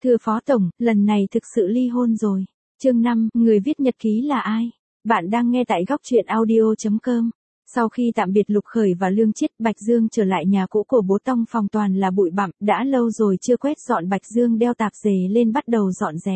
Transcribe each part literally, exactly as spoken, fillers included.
Thưa Phó Tổng, lần này thực sự ly hôn rồi. Chương năm, người viết nhật ký là ai? Bạn đang nghe tại góc truyện audio chấm com. Sau khi tạm biệt Lục Khởi và Lương Chiết, Bạch Dương trở lại nhà cũ của bố Tông, phòng toàn là bụi bặm, đã lâu rồi chưa quét dọn. Bạch Dương đeo tạp dề lên bắt đầu dọn dẹp.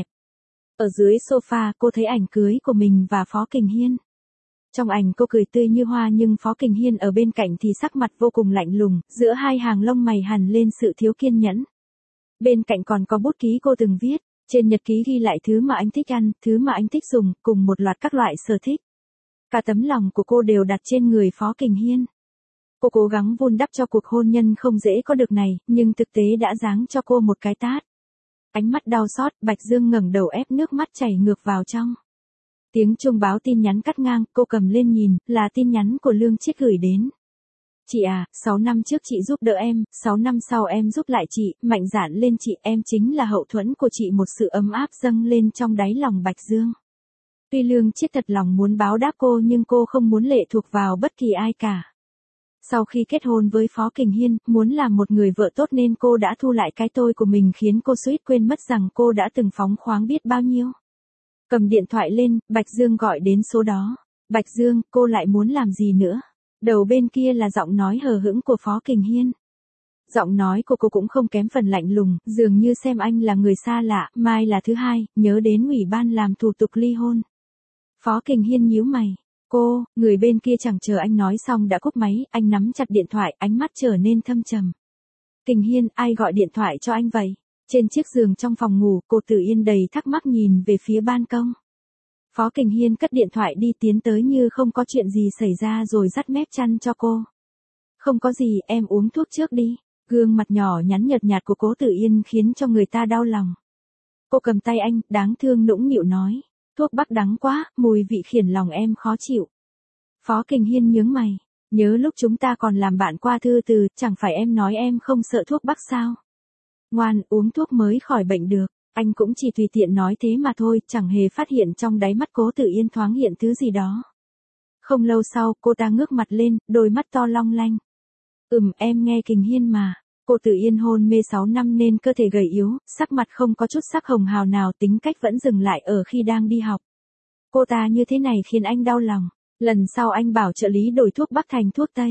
Ở dưới sofa, cô thấy ảnh cưới của mình và Phó Kình Hiên. Trong ảnh cô cười tươi như hoa nhưng Phó Kình Hiên ở bên cạnh thì sắc mặt vô cùng lạnh lùng, giữa hai hàng lông mày hằn lên sự thiếu kiên nhẫn. Bên cạnh còn có bút ký cô từng viết, trên nhật ký ghi lại thứ mà anh thích ăn, thứ mà anh thích dùng, cùng một loạt các loại sở thích. Cả tấm lòng của cô đều đặt trên người Phó Kình Hiên. Cô cố gắng vun đắp cho cuộc hôn nhân không dễ có được này, nhưng thực tế đã giáng cho cô một cái tát. Ánh mắt đau xót, Bạch Dương ngẩng đầu ép nước mắt chảy ngược vào trong. Tiếng chuông báo tin nhắn cắt ngang, cô cầm lên nhìn, là tin nhắn của Lương Chiết gửi đến. Chị à, sáu năm trước chị giúp đỡ em, sáu năm sau em giúp lại chị, mạnh dạn lên chị, em chính là hậu thuẫn của chị. Một sự ấm áp dâng lên trong đáy lòng Bạch Dương. Tuy Lương Chiết thật lòng muốn báo đáp cô nhưng cô không muốn lệ thuộc vào bất kỳ ai cả. Sau khi kết hôn với Phó Kình Hiên, muốn làm một người vợ tốt nên cô đã thu lại cái tôi của mình, khiến cô suýt quên mất rằng cô đã từng phóng khoáng biết bao nhiêu. Cầm điện thoại lên, Bạch Dương gọi đến số đó. Bạch Dương, cô lại muốn làm gì nữa? Đầu bên kia là giọng nói hờ hững của Phó Kình Hiên. Giọng nói của cô cũng không kém phần lạnh lùng, dường như xem anh là người xa lạ. Mai là thứ hai, nhớ đến ủy ban làm thủ tục ly hôn. Phó Kình Hiên nhíu mày. Cô, người bên kia chẳng chờ anh nói xong đã cúp máy, anh nắm chặt điện thoại, ánh mắt trở nên thâm trầm. Kình Hiên, ai gọi điện thoại cho anh vậy? Trên chiếc giường trong phòng ngủ, cô Tử Yên đầy thắc mắc nhìn về phía ban công. Phó Kình Hiên cất điện thoại đi, tiến tới như không có chuyện gì xảy ra rồi dắt mép chăn cho cô. Không có gì, em uống thuốc trước đi. Gương mặt nhỏ nhắn nhợt nhạt của cố Tử Yên khiến cho người ta đau lòng. Cô cầm tay anh, đáng thương nũng nịu nói. Thuốc bắc đắng quá, mùi vị khiến lòng em khó chịu. Phó Kình Hiên nhướng mày. Nhớ lúc chúng ta còn làm bạn qua thư từ, chẳng phải em nói em không sợ thuốc bắc sao? Ngoan, uống thuốc mới khỏi bệnh được. Anh cũng chỉ tùy tiện nói thế mà thôi, chẳng hề phát hiện trong đáy mắt cố Tử Yên thoáng hiện thứ gì đó. Không lâu sau, cô ta ngước mặt lên, đôi mắt to long lanh. Ừm, em nghe Kình Hiên mà. Cô Tử Yên hôn mê sáu năm nên cơ thể gầy yếu, sắc mặt không có chút sắc hồng hào nào, tính cách vẫn dừng lại ở khi đang đi học. Cô ta như thế này khiến anh đau lòng. Lần sau anh bảo trợ lý đổi thuốc bắc thành thuốc tây.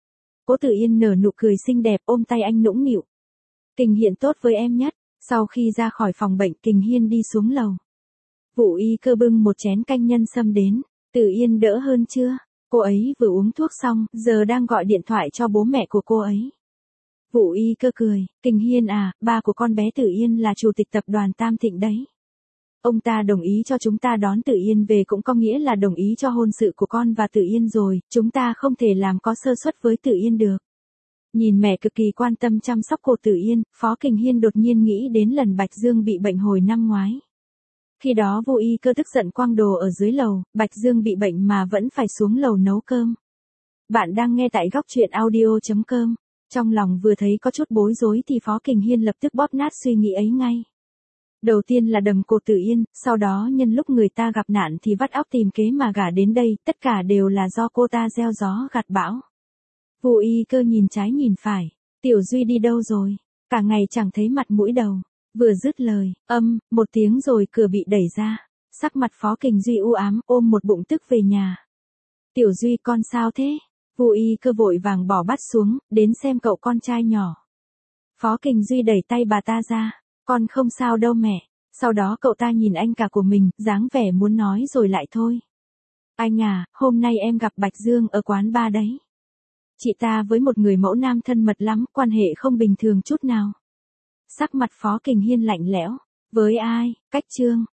Cố Tử Yên nở nụ cười xinh đẹp, ôm tay anh nũng nịu. Kình Hiên tốt với em nhất. Sau khi ra khỏi phòng bệnh, Kình Hiên đi xuống lầu. Vũ Y Cơ bưng một chén canh nhân sâm đến. Tử Yên đỡ hơn chưa? Cô ấy vừa uống thuốc xong, giờ đang gọi điện thoại cho bố mẹ của cô ấy. Vũ Y Cơ cười, Kình Hiên à, ba của con bé Tử Yên là chủ tịch tập đoàn Tam Thịnh đấy. Ông ta đồng ý cho chúng ta đón Tử Yên về cũng có nghĩa là đồng ý cho hôn sự của con và Tử Yên rồi, chúng ta không thể làm có sơ suất với Tử Yên được. Nhìn mẹ cực kỳ quan tâm chăm sóc cô Tử Yên, Phó Kình Hiên đột nhiên nghĩ đến lần Bạch Dương bị bệnh hồi năm ngoái. Khi đó Vũ Y Cơ tức giận quăng đồ ở dưới lầu, Bạch Dương bị bệnh mà vẫn phải xuống lầu nấu cơm. Bạn đang nghe tại góc truyện audio chấm com. Trong lòng vừa thấy có chút bối rối thì Phó Kình Hiên lập tức bóp nát suy nghĩ ấy ngay. Đầu tiên là đầm cô Tử Yên, sau đó nhân lúc người ta gặp nạn thì vắt óc tìm kế mà gả đến đây, tất cả đều là do cô ta gieo gió gặt bão. Vũ Y Cơ nhìn trái nhìn phải, Tiểu Duy đi đâu rồi? Cả ngày chẳng thấy mặt mũi đâu. Vừa dứt lời, âm, một tiếng rồi cửa bị đẩy ra. Sắc mặt Phó Kình Duy u ám, ôm một bụng tức về nhà. Tiểu Duy con sao thế? Vũ Y Cơ vội vàng bỏ bát xuống, đến xem cậu con trai nhỏ. Phó Kình Duy đẩy tay bà ta ra, con không sao đâu mẹ. Sau đó cậu ta nhìn anh cả của mình, dáng vẻ muốn nói rồi lại thôi. Anh à, hôm nay em gặp Bạch Dương ở quán bar đấy. Chị ta với một người mẫu nam thân mật lắm, quan hệ không bình thường chút nào. Sắc mặt Phó Kình Hiên lạnh lẽo. Với ai? Cách Trương.